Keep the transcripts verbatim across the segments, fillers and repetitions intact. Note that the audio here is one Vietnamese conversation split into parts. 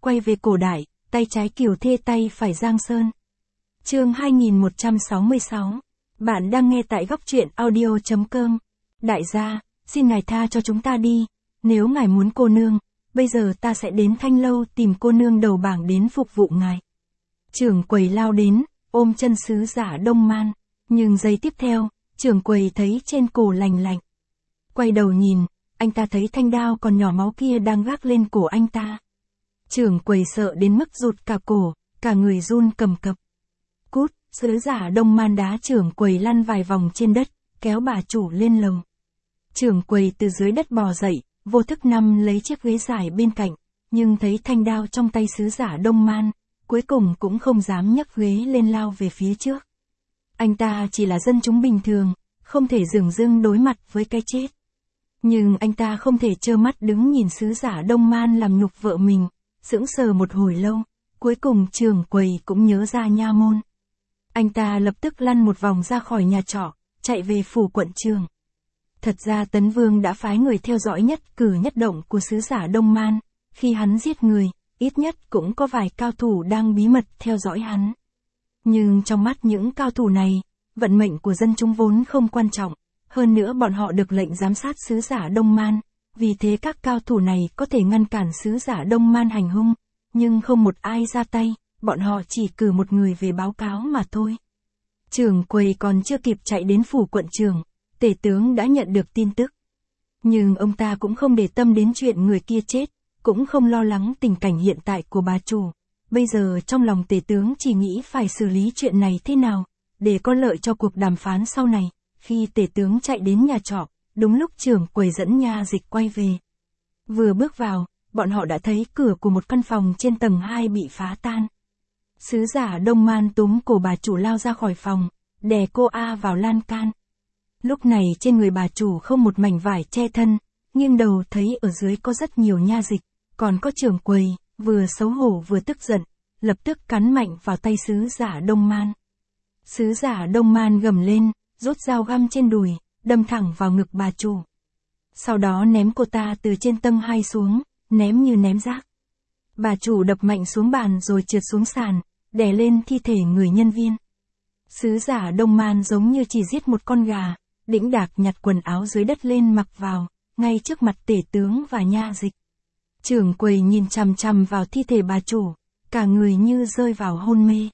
quay về cổ đại, tay trái Kiều Thê tay phải Giang Sơn. Chương hai nghìn một trăm sáu mươi sáu. Bạn đang nghe tại góc truyện audio chấm com. Đại gia, xin ngài tha cho chúng ta đi, nếu ngài muốn cô nương, bây giờ ta sẽ đến Thanh Lâu tìm cô nương đầu bảng đến phục vụ ngài. Trưởng quầy lao đến, ôm chân sứ giả Đông Man, nhưng giây tiếp theo, trưởng quầy thấy trên cổ lành lạnh. Quay đầu nhìn, anh ta thấy thanh đao còn nhỏ máu kia đang gác lên cổ anh ta. Trưởng quầy sợ đến mức rụt cả cổ, cả người run cầm cập. Cút, sứ giả Đông Man đá trưởng quầy lăn vài vòng trên đất, kéo bà chủ lên lầu. Trưởng quầy từ dưới đất bò dậy, vô thức nằm lấy chiếc ghế dài bên cạnh, nhưng thấy thanh đao trong tay sứ giả Đông Man, cuối cùng cũng không dám nhấc ghế lên lao về phía trước. Anh ta chỉ là dân chúng bình thường, không thể dửng dưng đối mặt với cái chết. Nhưng anh ta không thể trơ mắt đứng nhìn sứ giả Đông Man làm nhục vợ mình, sững sờ một hồi lâu, cuối cùng trưởng quầy cũng nhớ ra nha môn. Anh ta lập tức lăn một vòng ra khỏi nhà trọ, chạy về phủ quận trường. Thật ra Tấn Vương đã phái người theo dõi nhất cử nhất động của sứ giả Đông Man, khi hắn giết người, ít nhất cũng có vài cao thủ đang bí mật theo dõi hắn. Nhưng trong mắt những cao thủ này, vận mệnh của dân chúng vốn không quan trọng, hơn nữa bọn họ được lệnh giám sát sứ giả Đông Man, vì thế các cao thủ này có thể ngăn cản sứ giả Đông Man hành hung, nhưng không một ai ra tay, bọn họ chỉ cử một người về báo cáo mà thôi. Trưởng quầy còn chưa kịp chạy đến phủ quận trường, tể tướng đã nhận được tin tức. Nhưng ông ta cũng không để tâm đến chuyện người kia chết, cũng không lo lắng tình cảnh hiện tại của bà chủ. Bây giờ trong lòng tể tướng chỉ nghĩ phải xử lý chuyện này thế nào, để có lợi cho cuộc đàm phán sau này. Khi tể tướng chạy đến nhà trọ, đúng lúc trưởng quầy dẫn nha dịch quay về. Vừa bước vào, bọn họ đã thấy cửa của một căn phòng trên tầng hai bị phá tan. Sứ giả Đông Man túm cổ bà chủ lao ra khỏi phòng, đè cô A vào lan can. Lúc này trên người bà chủ không một mảnh vải che thân, nghiêng đầu thấy ở dưới có rất nhiều nha dịch, còn có trưởng quầy, vừa xấu hổ vừa tức giận, lập tức cắn mạnh vào tay sứ giả Đông Man. Sứ giả Đông Man gầm lên, rút dao găm trên đùi, đâm thẳng vào ngực bà chủ. Sau đó ném cô ta từ trên tầng hai xuống, ném như ném rác. Bà chủ đập mạnh xuống bàn rồi trượt xuống sàn, đè lên thi thể người nhân viên. Sứ giả Đông Man giống như chỉ giết một con gà, đĩnh đạc nhặt quần áo dưới đất lên mặc vào, ngay trước mặt tể tướng và nha dịch. Trưởng quầy nhìn chằm chằm vào thi thể bà chủ, cả người như rơi vào hôn mê.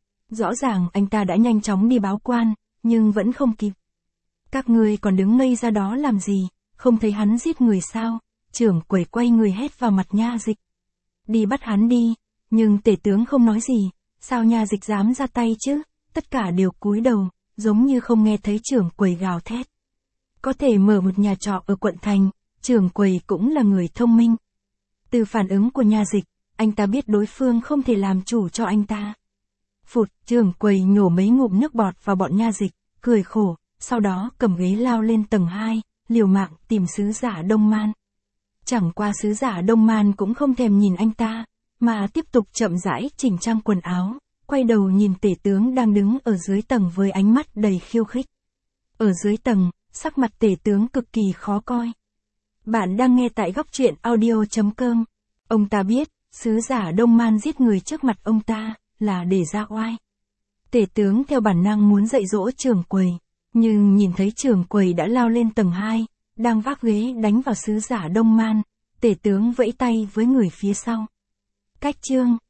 Rõ ràng anh ta đã nhanh chóng đi báo quan, nhưng vẫn không kịp. Các ngươi còn đứng ngây ra đó làm gì, không thấy hắn giết người sao? Trưởng quầy quay người hét vào mặt nha dịch. Đi bắt hắn đi, nhưng tể tướng không nói gì, sao nha dịch dám ra tay chứ? Tất cả đều cúi đầu, giống như không nghe thấy trưởng quầy gào thét. Có thể mở một nhà trọ ở quận thành, trưởng quầy cũng là người thông minh. Từ phản ứng của nha dịch, anh ta biết đối phương không thể làm chủ cho anh ta. Phụt, trưởng quầy nhổ mấy ngụm nước bọt vào bọn nha dịch, cười khổ, sau đó cầm ghế lao lên tầng hai, liều mạng tìm sứ giả Đông Man. Chẳng qua sứ giả Đông Man cũng không thèm nhìn anh ta, mà tiếp tục chậm rãi chỉnh trang quần áo, quay đầu nhìn tể tướng đang đứng ở dưới tầng với ánh mắt đầy khiêu khích. Ở dưới tầng, sắc mặt tể tướng cực kỳ khó coi. Bạn đang nghe tại góc truyện audio chấm com. Ông ta biết, sứ giả Đông Man giết người trước mặt ông ta, là để ra oai. Tể tướng theo bản năng muốn dạy dỗ trưởng quầy, nhưng nhìn thấy trưởng quầy đã lao lên tầng hai, đang vác ghế đánh vào sứ giả Đông Man, tể tướng vẫy tay với người phía sau. Cách chương